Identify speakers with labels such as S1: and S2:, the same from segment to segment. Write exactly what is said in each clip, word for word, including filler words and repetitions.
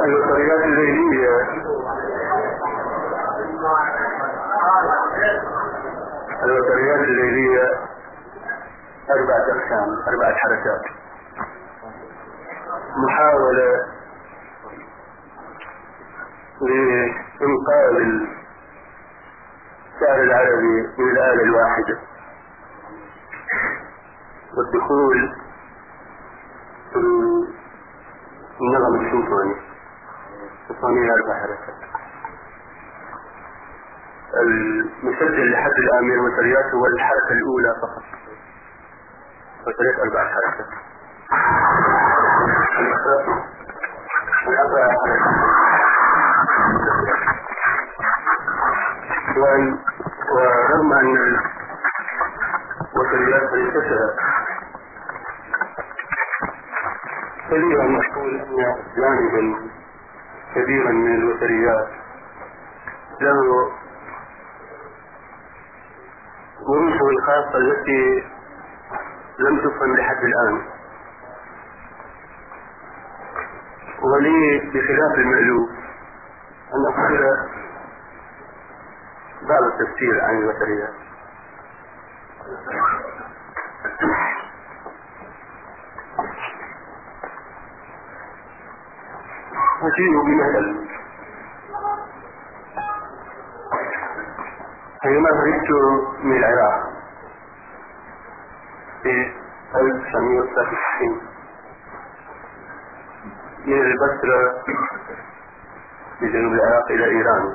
S1: الوتريات الليلية الوتريات الليلية أربعة أقسام، أربعة حركات. محاولة لإنقاذ الشعر العربي من الآلة الواحدة والدخول في النظم السيمفوني. السيمفونية أربع حركات. المسجل لحد الآن من الوتريات هو الحركة الأولى فقط، وتريد أربع حركات. الأربع حركات ورغم أن الوتريات ليست كثيرا نقول أن جانبا كبيرا من الوتريات له ظروفه الخاصة التي لم تفهم لحد الآن، ولي بخلاف المألوف أن أقول بعض التفسير عن الوتريات. أجيء بمثل. حينما خرجت من العراق في ألف وتسعمائة وثلاثة وتسعين من البصرة بجنوب العراق إلى إيران،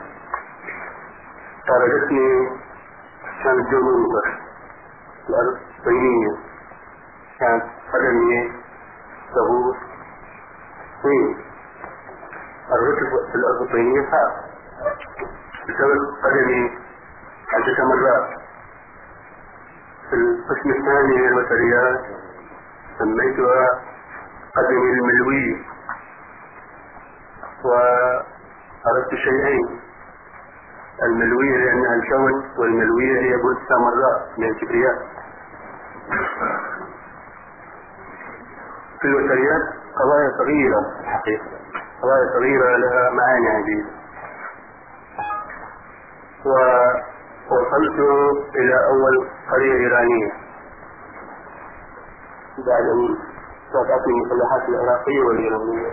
S1: طاردتني كان الجو منظر، الأرض طينية، كانت قدمي تغوص طين، الركب في الأرض الطينية صعب بسبب قدمي عدة مرات. في القسم الثاني من الوتريات سميتها قدمي الملوي، وأردت شيئين: الملوية لأنها الكون، والملوية هي برج سامراء من الكبرياء. في الوتريات قضايا صغيرة الحقيقة، قضايا صغيرة لها معاني عديدة. ووصلت إلى أول قرية إيرانية بعد أن وقعتني المسلحات العراقية والإيرانية.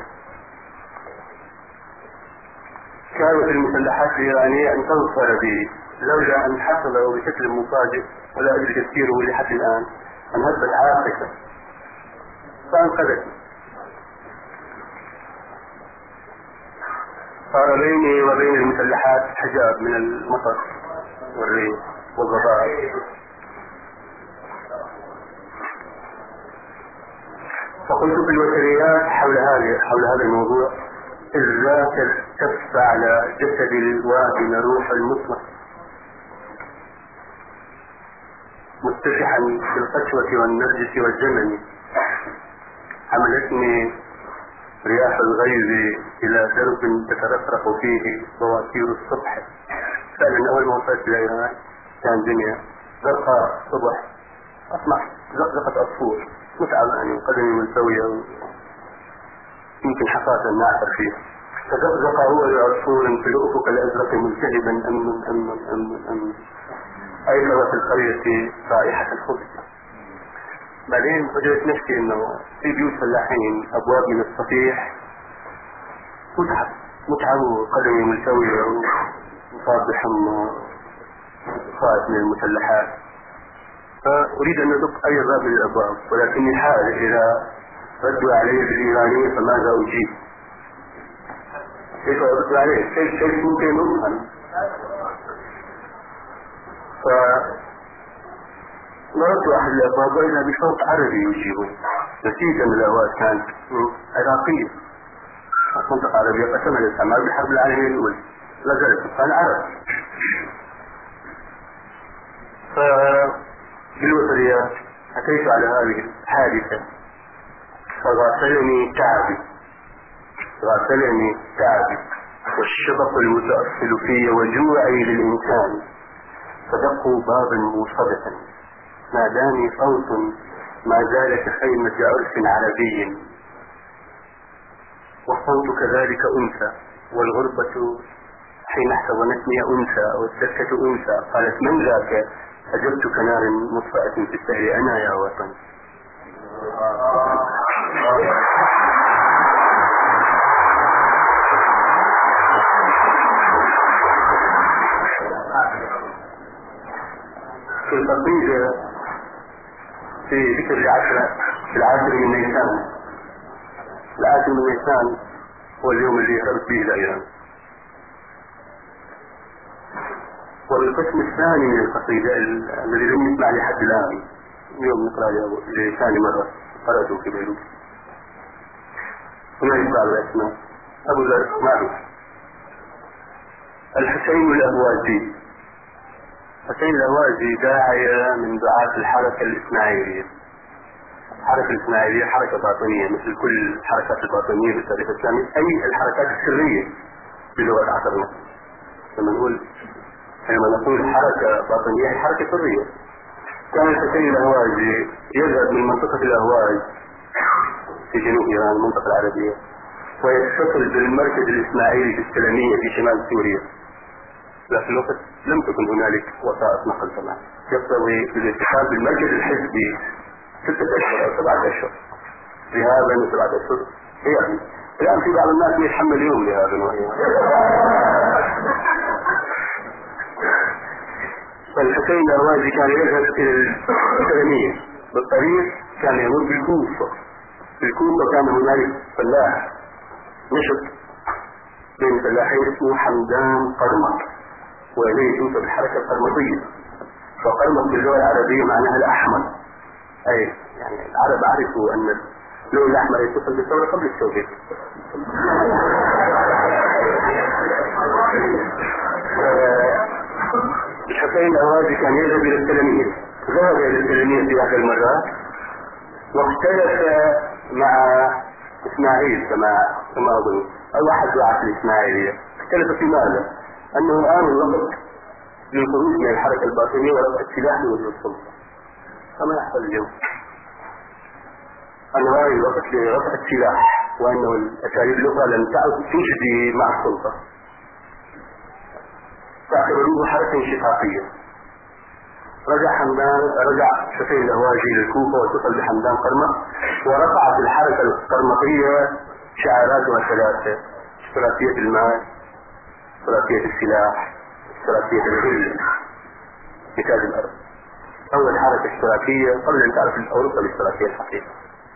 S1: كانت المسلحات الإيرانية أن تظفر بي لولا أن حصل بشكل مفاجئ ولا أدري تفسيره لحد الآن أن هبت عاصفة فأنقذتني. صار بيني وبين المسلحات حجاب من المطر والريح والضباب. فقلت في الوتريات حول هذا حول هذا الموضوع: الذاكر تف على جسد الواهن روح المطلق متسحا في القسوة والنرجس والجمل، حملتني رياح الغيظ إلى درب تترفرق فيه بواتير الصبح. فعلا أول ما وصلت إلى إيران كان دنيا زرقاء صبح، أسمع زقزقة عصفور متعب يعني قدمي ملتوية يمكن حصاة الناعر فيه، فزقزق هو العصفور في الأفق الأزرق ملتهبا أمن أمن أمن أمن. أيقظت القرية رائحة الخبز. بعدين وجدت نفسي انه في بيوت فلاحين ابواب من الصفيح، متعب متعب وقدمي ملتوية ومصاب بحمى خائف من المسلحات، فأريد أن أدق أي باب من الأبواب، ولكني حائل إذا ردوا علي بالإيرانية فماذا أجيب؟ كيف أرد عليه؟ كيف كيف ممكن أفهم؟ ف مرت أحد الأبواب وإذا بصوت عربي يجيبه، نتيجة من الأوقات كانت عراقية، منطقة عربية قسمها للإستعمار بالحرب العالمية الأولى، لا زالت كان عرب. فبالوتريات أتيت على هذه الحادثة فغسلني تعبي غسلني تعبي والشبق المتأصل في وجوعي للإنسان، فدقوا بابا موصدة، ناداني صوت ما زال كخيمة عرس عربي، وسط والصوت كذلك أنثى والغربة حين احتضنتني أنثى والسكة أنثى. قالت من ذاك؟ أجبت كنار مطفأة في السهل أنا يا وطن. في القصيدة في ذكر العشرة في العاشر من نيسان. العاشر من نيسان هو اليوم اللي هربت به إلى إيران. والقسم الثاني من القصيدة الذي لم يسمع لحد الآن، اليوم نقرأ لثاني مرة قرأته في بيروت. هنا يتبع الأسماء. أبو ذر معروف. الحسين الأهوازي. حسين الأهوازي داعية من دعاة الحركة الإسماعيلية. الحركة الإسماعيلية حركة باطنية مثل كل الحركات الباطنية في التاريخ الإسلامي، أي الحركات السرية بلغة عصرنا. لما نقول لما نقول حركة باطنية هي حركة سرية. كان الحسين الأهوازي يذهب من منطقة الأهواز في جنوب إيران المنطقة العربية ويتصل بالمركز الإسماعيلي في السلمية في شمال سوريا. في الوقت لم تكن هنالك وسائط نقل طبعا. يقتضي بالاتصال بالمركز الحزبي ستة أشهر أو سبعة أشهر ذهابا وسبعة أشهر يعني. الآن في بعض الناس يتحمل يوم ذهابا وإيابا. فالحسين الأهوازي كان يذهب إلى السلمية بالطريق، كان يمر بالكوفة. في الكوفة كان هنالك فلاح نشط بين فلاحين اسمه حمدان قرمط، وإليه توصف الحركة القرمطية. فقرمط باللغة العربية معناها الأحمر، أي يعني العرب عرفوا أن اللون الأحمر يتصل بالثورة قبل السوفيت. الحسين الأهوازي كان يذهب إلى السلمية. ذهب إلى السلمية في أحد المرات واختلف مع إسماعيل كما كما أظن أو أحد دعاة الإسماعيلية. اختلف في ماذا؟ أنه آن الوقت للخروج من الحركة الباطنية ورفع السلاح لوجه السلطة كما يحصل اليوم. أنه آن الوقت لرفع السلاح وأنه الأساليب الأخرى لم تعد تجدي مع السلطة. تعتبروه حركة انشقاقية. رجع حمدان رجع حسين الأهوازي للكوفة واتصل بحمدان قرمط ورفعت الحركة القرمطية شعاراتها ثلاثة: اشتراكية المال، اشتراكية السلاح، اشتراكية الغل بتاج الأرض. أول حركة اشتراكية قبل أن تعرف أوروبا الاشتراكية الحقيقة.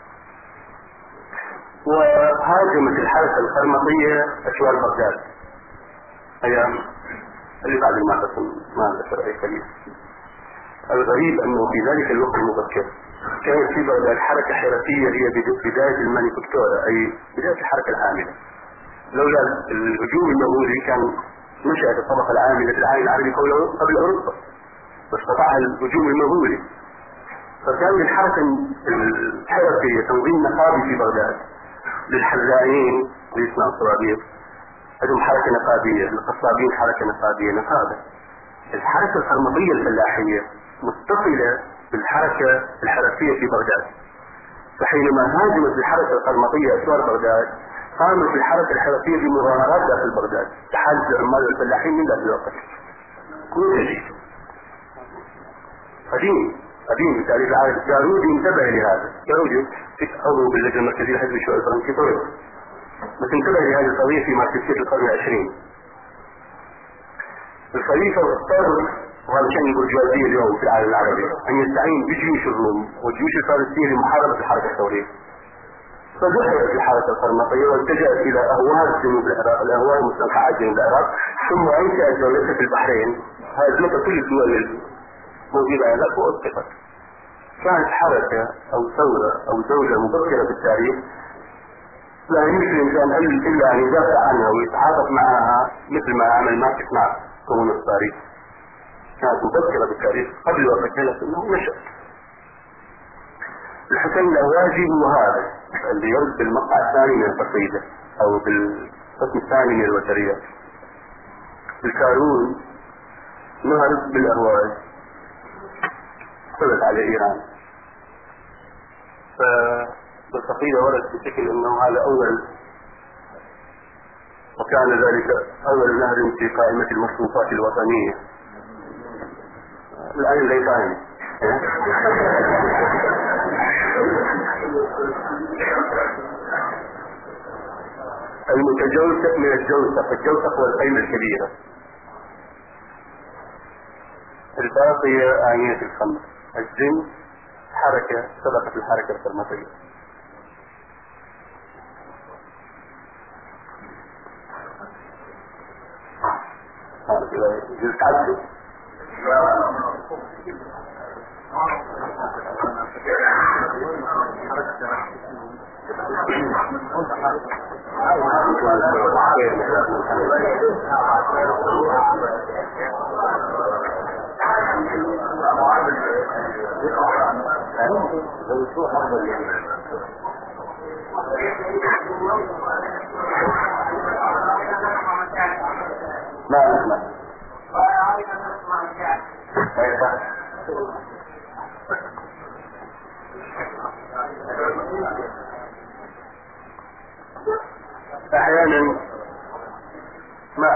S1: وهاجمت الحركة القرمطية أسوار بغداد أيام اللي بعد المعتصم ما ذكر أي كلمة. الغريب أنه في ذلك الوقت المبكر كانت في بغداد حركة حركية هي بداية المانيفكتورة، أي بداية الحركة العاملة. لولا الهجوم المغولي كان نشأت الطبقة العاملة في العالم العربي قبل أوروبا، واستطاع الهجوم المغولي. فكان للحركة الحركية تنظيم نقابي في بغداد للحذائين اللي يصنعوا الصواريخ، عندهم حركة نقابية، للقصابين حركة نقابية نقابة. الحركة القرمطية الفلاحية متصلة بالحركة الحركية في بغداد. فحينما هاجمت الحركة القرمطية أسوار بغداد قامت الحركة الحركية بمظاهرات داخل بغداد تحالف العمال والفلاحين من ذات الوقت. كل شيء قديم قديم في تاريخ العالم. جارودي انتبه لهذا. جارودي عضو باللجنة المركزية لحزب الشيوعي الفرنسي طرد، بس انتبه لهذه القضية في ماركسية القرن العشرين. الخليفة اضطر، وهذا شأن البرجوازية اليوم في العالم العربي، أن يستعين بجيوش الروم والجيوش الفارسية لمحاربة الحركة الثورية. فدخلت الحركة القرمطية واتجهت إلى أهواز جنوب العراق، الأهواز المستنقعات جنوب العراق، ثم أنشأت دولتها في البحرين. هزمت كل الدول الموجودة هناك وأسقطت. كانت حركة أو ثورة أو دولة مبكرة في التاريخ لا يمكن الإنسان إلا أن يدافع عنها ويتعاطف معها مثل ما عمل ماركس مع كومونست باريس. كانت مبكرة بالتاريخ قبل وقتها لكنه نشأ. الحسين الأهوازي هو هذا اللي يرد بالمقطع الثاني من القصيدة أو بالقسم الثاني من الوتريات. الكارون نهرب بالأهواز قبل على إيران. فالقصيدة ورد بشكل أنه هذا أول وكان ذلك أول نهر في قائمة المصروفات الوطنية. الآن اللي فاهم المتجوسف من الجوسف، الجوسف هو الخيمة الكبيرة، الباقية آنية الخمر. الجن حركة سبقت الحركة الفرمطية. جزء عدل ما نسمع احيانا ما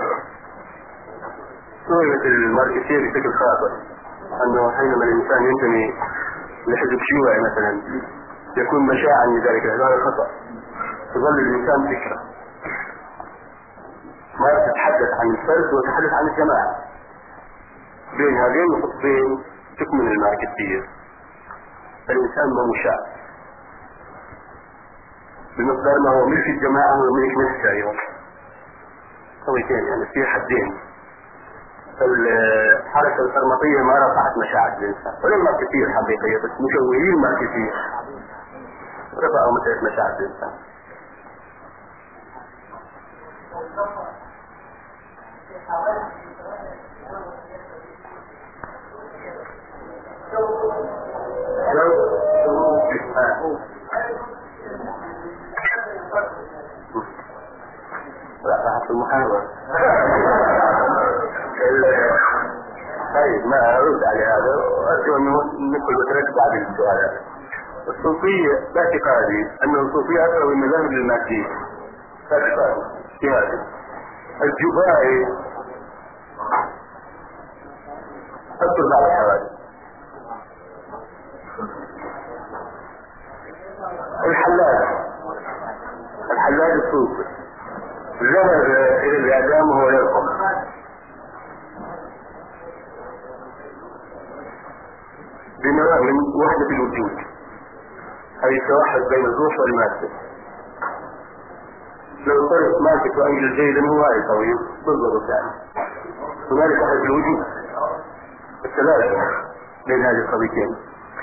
S1: سئلت الماركسية بشكل خاطئ انه حينما الانسان ينتمي لحزب شيوعي مثلا يكون مشاعا لذلك. هذا خطأ. تظل الانسان فكرة، ما تتحدث عن الفرد وتتحدث عن الجماعة. بين هذين الخطين تكمن الماركسية. الانسان ما مشاع بمقدار ما هو ملك الجماعة وملك نفسه ايضا. طويتين يعني في حدين. الحركة الفرمطية ما رفعت مشاعر الانسان، ولا الماركسية الحقيقية، بس مشوهين الماركسية رفعوا مسألة مشاعر الانسان. لا راح في المحاضرة. طيب ما أرد على هذا وأرجو أنه ندخل وتركز على السؤال هذا. الصوفية باعتقادي أن الصوفية أقرب المذاهب للمادية. باعتقادي في هذا. الجبائي أذكر بعض الحوادث. الحلاج الحلاج الصوفي ذهب إلى الإعدام وهو يرقص. بنوع من وحدة الوجود، أي توحد بين الروح والمادة. لو صرت مادة وأنجل جيدا هو هاي طويل بالضبط. يعني هنالك وحدة الوجود، الثلاثة بين هذه القضيتين.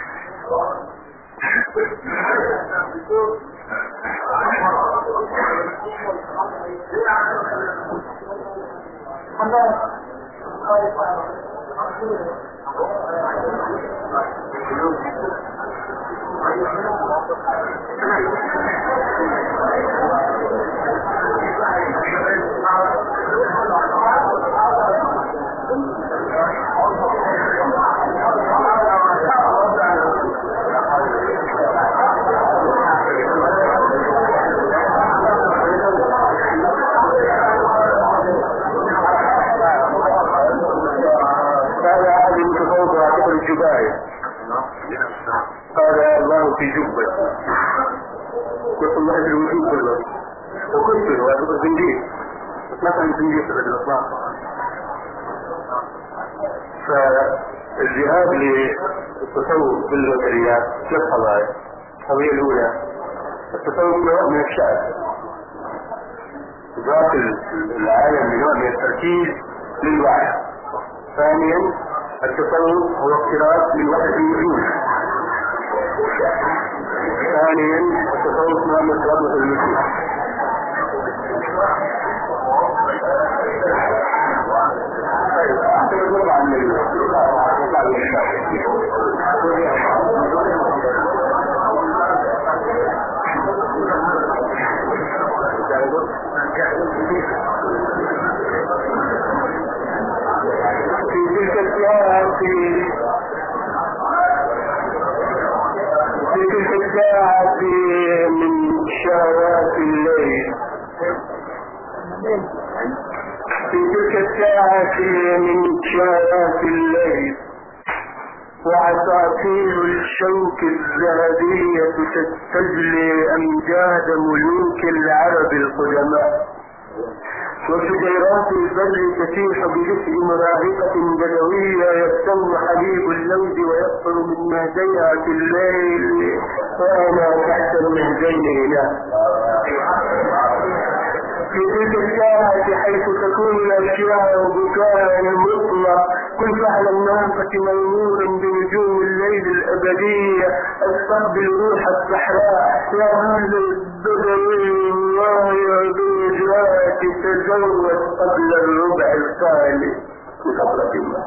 S1: قال الله في جبة قلت الله في الوجود كله وكنت وأعتقد الزنجير بس ما كان الزنجير في الإطلاق. فالذهاب للتصوف بالوتريات ثلاث قضايا. القضية الأولى التصوف نوع من الشعب، ذات العالم نوع من التركيز للوعي. ثانيا التصوف هو اقتراب من وحدة الوجود. ثانيا التصوف نوع من اقتراب الوجود. اعتقد وضع عن في تلك الساعة في تلك الساعة من شهوات الليل في تلك الساعة من شارات الليل وعصافير الشوك الذهبية تستجلي أمجاد ملوك العرب القدماء، وشجيرات البر تسيح بدفء مراهقة بدوية يستم حبيب اللوز ويقطر من مهديعة الليل وأنا تحت المهدين هناك. في تلك الساعة حيث تكون الأشياء بكاء مطلق كنت على الناقة منورا بنجوم الليل الأبدية أستقبل روح الصحراء يا أهل الدنيا الله يا بوجهات تزوج قبل الربع الثالث بفضلة الله.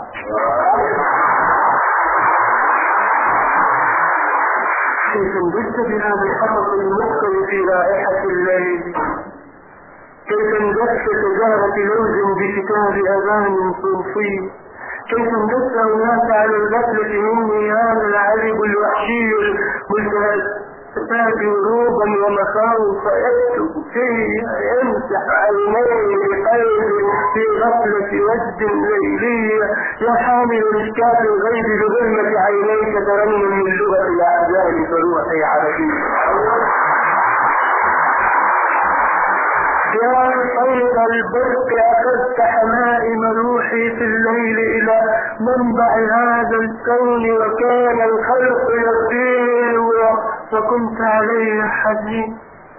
S1: كيف انبت بهذا الخطط المقتل في رائحة الليل، كيف اندس شجرة لوز بكتاب أذان صوفي، كيف اندس هناك على الغفلة مني هذا العرب الوحشي الملتهب هروبا ومخاوف يكتب فيه يمسح عينيه بقلب في غفلة وجد ليلية يا حامل مشكاة الغيب بظلمة عينيك ترنم من لغة الأحزان فروحي عربية. يا طير البرق أخذت حمائم روحي في الليل إلى منبع هذا الكون وكان الخلق يطير وكنت عليه حزين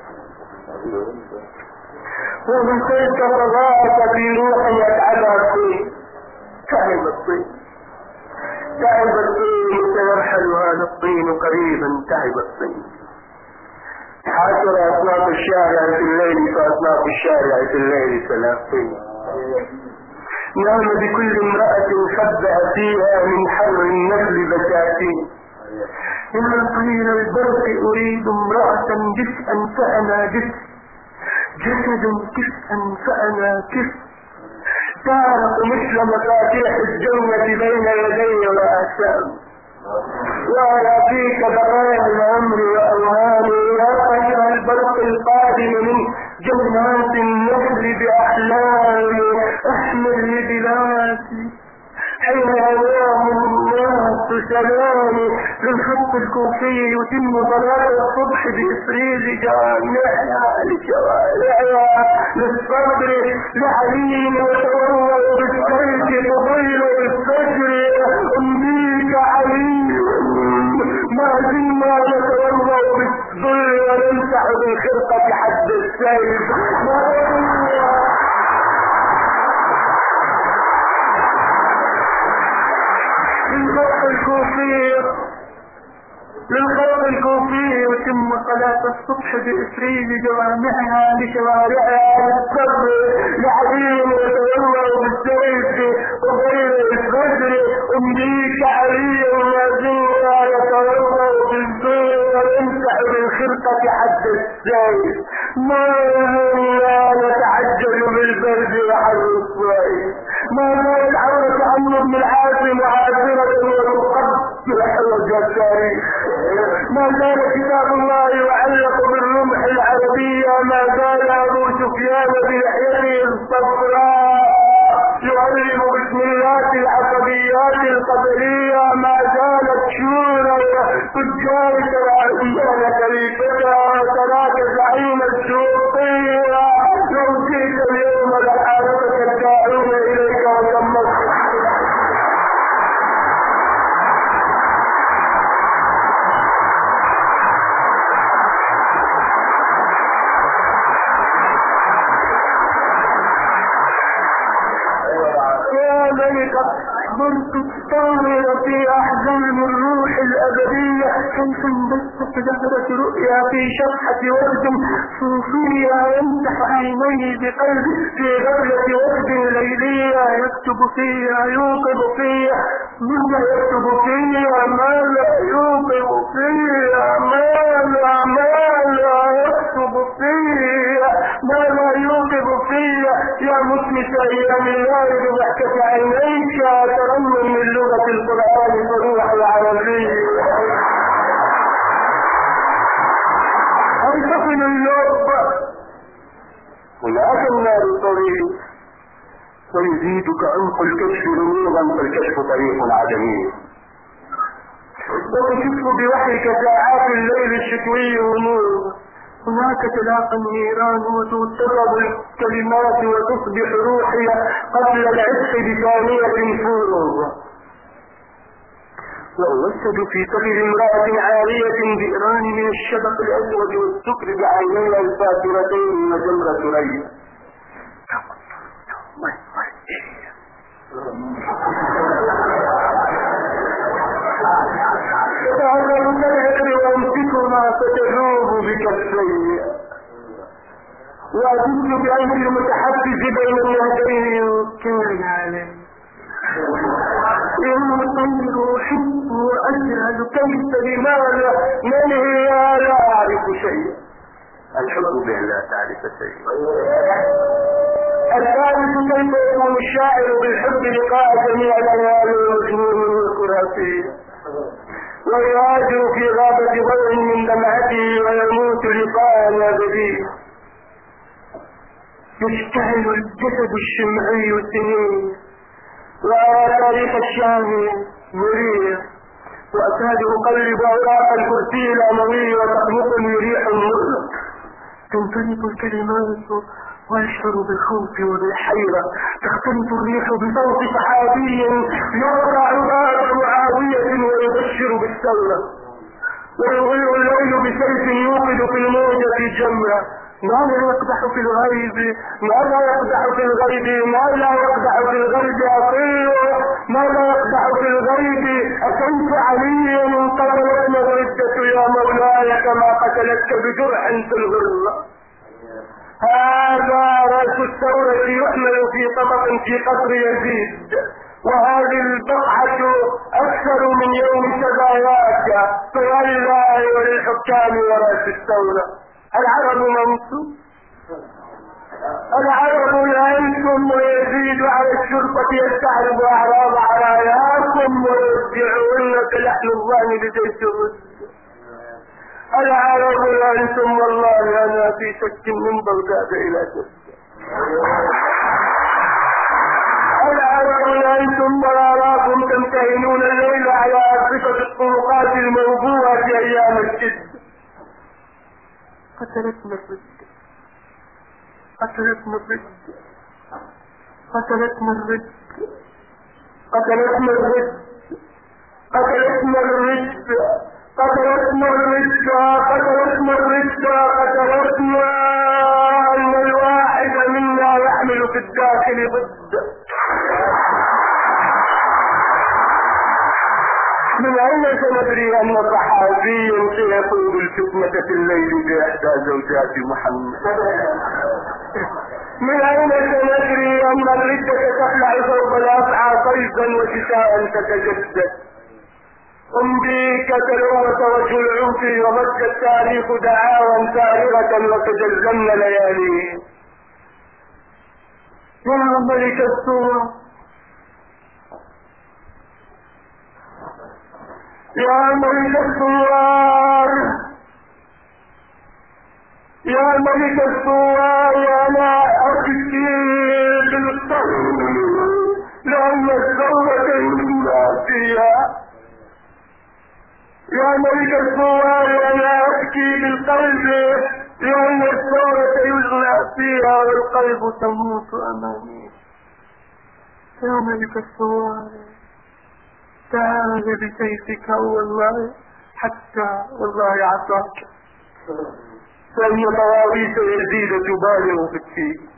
S1: وبكيت فضاءك في روحي يتعبى الطين. تعب الطين تعب الطين سيرحل هذا الطين قريبا. تعب الطين. حاصر أطلاق الشارع في الليل فأطلاق الشارع في الليل ثلاثين. نام بكل امرأة خبأ فيها من حر النخل بساتين. يا طير البرق أريد امرأة جسءا فأنا جسء جسد كسءا فأنا كسء تعرق مثل مفاتيح الجنة بين يدي وآسام وعلى فيك بقايا العمر وأوهامي يا طير البرق القادم من جنات النخل بأحلامي احمل لبلادي حين هواهم الناس سلامي للخط الكوفي يتم صلاة الصبح بإسريل جامعها لشوارعها للصبر لعليم وتورع بالسيف تضيل بالفجر أمديك عليم ما زلنا نتورع بالظل ونمسح بالخرقة حد السيف للخط الكوفي للخط الكوفي يتم صلاة الصبح بإسريل جوامعها لشوارعها للصبر لعليم وتورع بالسيف وغير الفجر أمديك علي وما زلنا يتورع بالظل ويمسح بالخرقة حد السيف ما لا نتعجل بالبرد وحر الصيف ما زالت عورة عمرو بن العاصم عاصرة وتقبل حوج التاريخ ما زال كتاب الله يعلق بالرمح العربية ما زال أبو سفيان بلحيته الصفراء يعلم بسم الله العصبيات القبلية ما زالت شورى تجار تراعيان كليفتها وتراك زعيم السوقية لو جئت اليوم لحالتك الداعون إليك وتمت أخبرت الطاهر في أحزان الروح الأبدية كيف انبثت زهرة رؤيا في شرحة ورد صوفية يمسح عينيه بقلب في غفلة وقت ليلية يكتب فيها يوقظ فيها مما يكتب فيها ما لا يوقظ فيها ما لا ما لا يكتب فيها ما لا يوقظ فيها يا مسمس أيام الله بضحكة عينيك ترنم من لغة القرآن بروح العربية انتقل اللب هناك النار طريق، ويزيدك عمق الكشف غموضا فالكشف طريق عدمي، وتشف بوحيك ساعات الليل الشتوي غموض. هناك تلاقى النيران وتضطرب الكلمات وتصبح روحي قبل العشق بثانية فوض. وأوسد في طهر امرأة عارية بئران من الشبق الأسود والسكر بعينيها الفاترتين وجمرة ري. تتعرض العطر وامسكهما فتذوب بكفي، وأجد بأنت المتحفز بين النهدين كان عليه يوم الطير أحب وأجهل كيف لماذا من هي لا أعرف شيء. الحب بأن لا تعرف شيء. الثالث كيف يكون الشاعر بالحب لقاء جميع الأنوار والمجنون والخرافي، ويهاجر في غابة ضوء من دمعته ويموت لقاء أبدي. يشتعل الجسد الشمعي سنين، وأرى تاريخ الشام مريح، وأكاد أقلب أوراق الكرسي الأموي وتخلقني ريح المر. تنطلق الكلمات وأشعر بالخوف وبالحيرة، تختلط الريح بصوت صحابي يقرع باب معاوية ويبشر بالثورة، ويضيء الليل بسيف يوقد في الموجة جمرة. ما لا يقدح في الغيب، ما لا يقدح في الغيب، ما لا يقدح في الغيب أقل، ما لا يقدح في الغيب. أكنت علي قتلتنا الردة يا مولاي كما قتلتك بجرح في الغرة. هذا رأس الثورة يحمل في طبق في قصر يزيد، وهذه البقعة أكثر من يوم سباياك. فلله وللحكام ورأس الثورة. العرب منصوب، العرب الأنتم ويزيد على الشرطة يستعرض أعراض عراياكم ويرجعون كلحن الظهن لجيش الرد. العرب الأنتم والله أنا في شك من بغداد إلى جدة. العرب الأنتم وراراكم تمتهنون الليل على أرصفة الطرقات الموضوعة في أيام الجد. قتلتنا الرد، قتلتنا الرد، قتلتنا الرد، قتلتنا الرد، قتلتنا الرد، قتلتنا الرد، قتلتنا الرد، قتلتنا. أن الواحد منا يحمل في الداخل ضد. من أين سندري أن صحابيا سيقود الفتنة في الليل بإحدى زوجات محمد؟ من أين سندري أن الردة تخلع ثوب الأفعى صيفا وشتاء تتجدد؟ أمضيك تلوث وجه العنف ومد التاريخ دعاوى سائرة وتجلمن لياليه. يا ملك السور، يا ملك الثوار، يا ملك الثوار، أنا أبكي بالقلب لأن الثورة إلا فيها. يا ملك الثوار، أنا أبكي بالقلب لأن الثورة يجلى فيها والقلب تموت أمامي. يا ملك الثوار، تعال بسيفك والله حتى والله عصاك، فإن طواويس يزيد تبالغ في التين.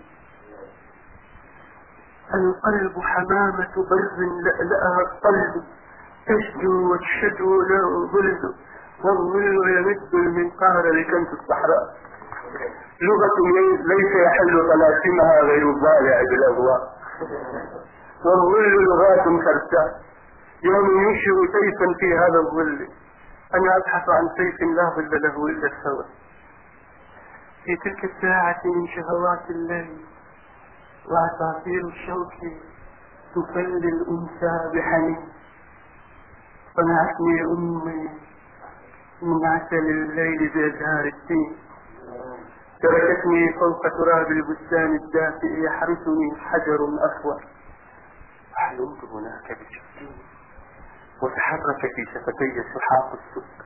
S1: القلب حمامة بر لألأها القلب، تشدو وتشدو له ظل، والظل يمد المنقار لكنف الصحراء. لغة ليس يحل طلاسمها غير الضالع بالأهواء، والظل لغات كرساء. يوم ينشر سيفا في هذا الظل، أنا أبحث عن سيف لا ظل له إلا الهوى. في تلك الساعة من شهوات الليل وعصافير الشوك تفل الأنثى بحنين، صنعتني أمي من عسل الليل بأزهار التين، تركتني فوق تراب البستان الدافئ يحرسني حجر أسود. حلمت هناك بشكل وتحرك في شفتي سحاق السكر.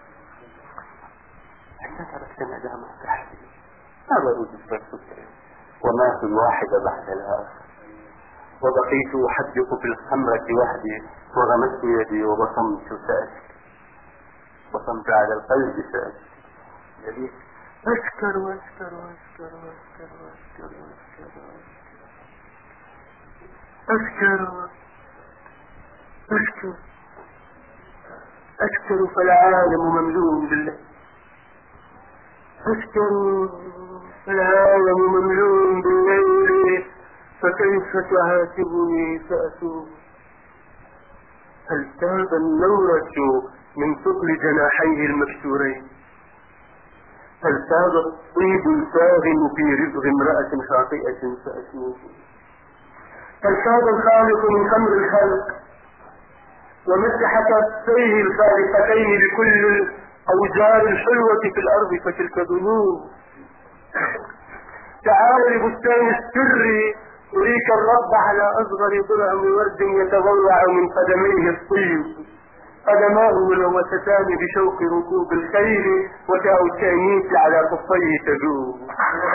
S1: حين تركت ندامة تحتي ما برد السكر وما في الواحد بعد الآخر، وبقيت أحدق في الخمرة وحدي وغمست يدي وبصمت سأسكر، بصمت على القلب سأسكر، أسكر وأسكر وأسكر وأسكر وأسكر وأسكر أسكر أسكر أسكر فالعالم مملوء بالله، أسكر فالعالم مملوء بالليل، فكيف تعاتبني فأتوب. هل تاب النورة من ثقل جناحيه المكسورين؟ هل تاب الطيب الفاغم في رزق امرأة خاطئة فأتوب؟ هل تاب الخالق من خمر الخلق ومسح كفيه الخالقتين بكل الأوجار الحلوة في الأرض فتلك ذنوب؟ تعال لبستان السر أريك الرب على أصغر ضلع ورد يتضلع من قدميه الطيب، قدماه ملوثتان بشوق ركوب الخيل وتاء التأنيث على خفيه تذوب.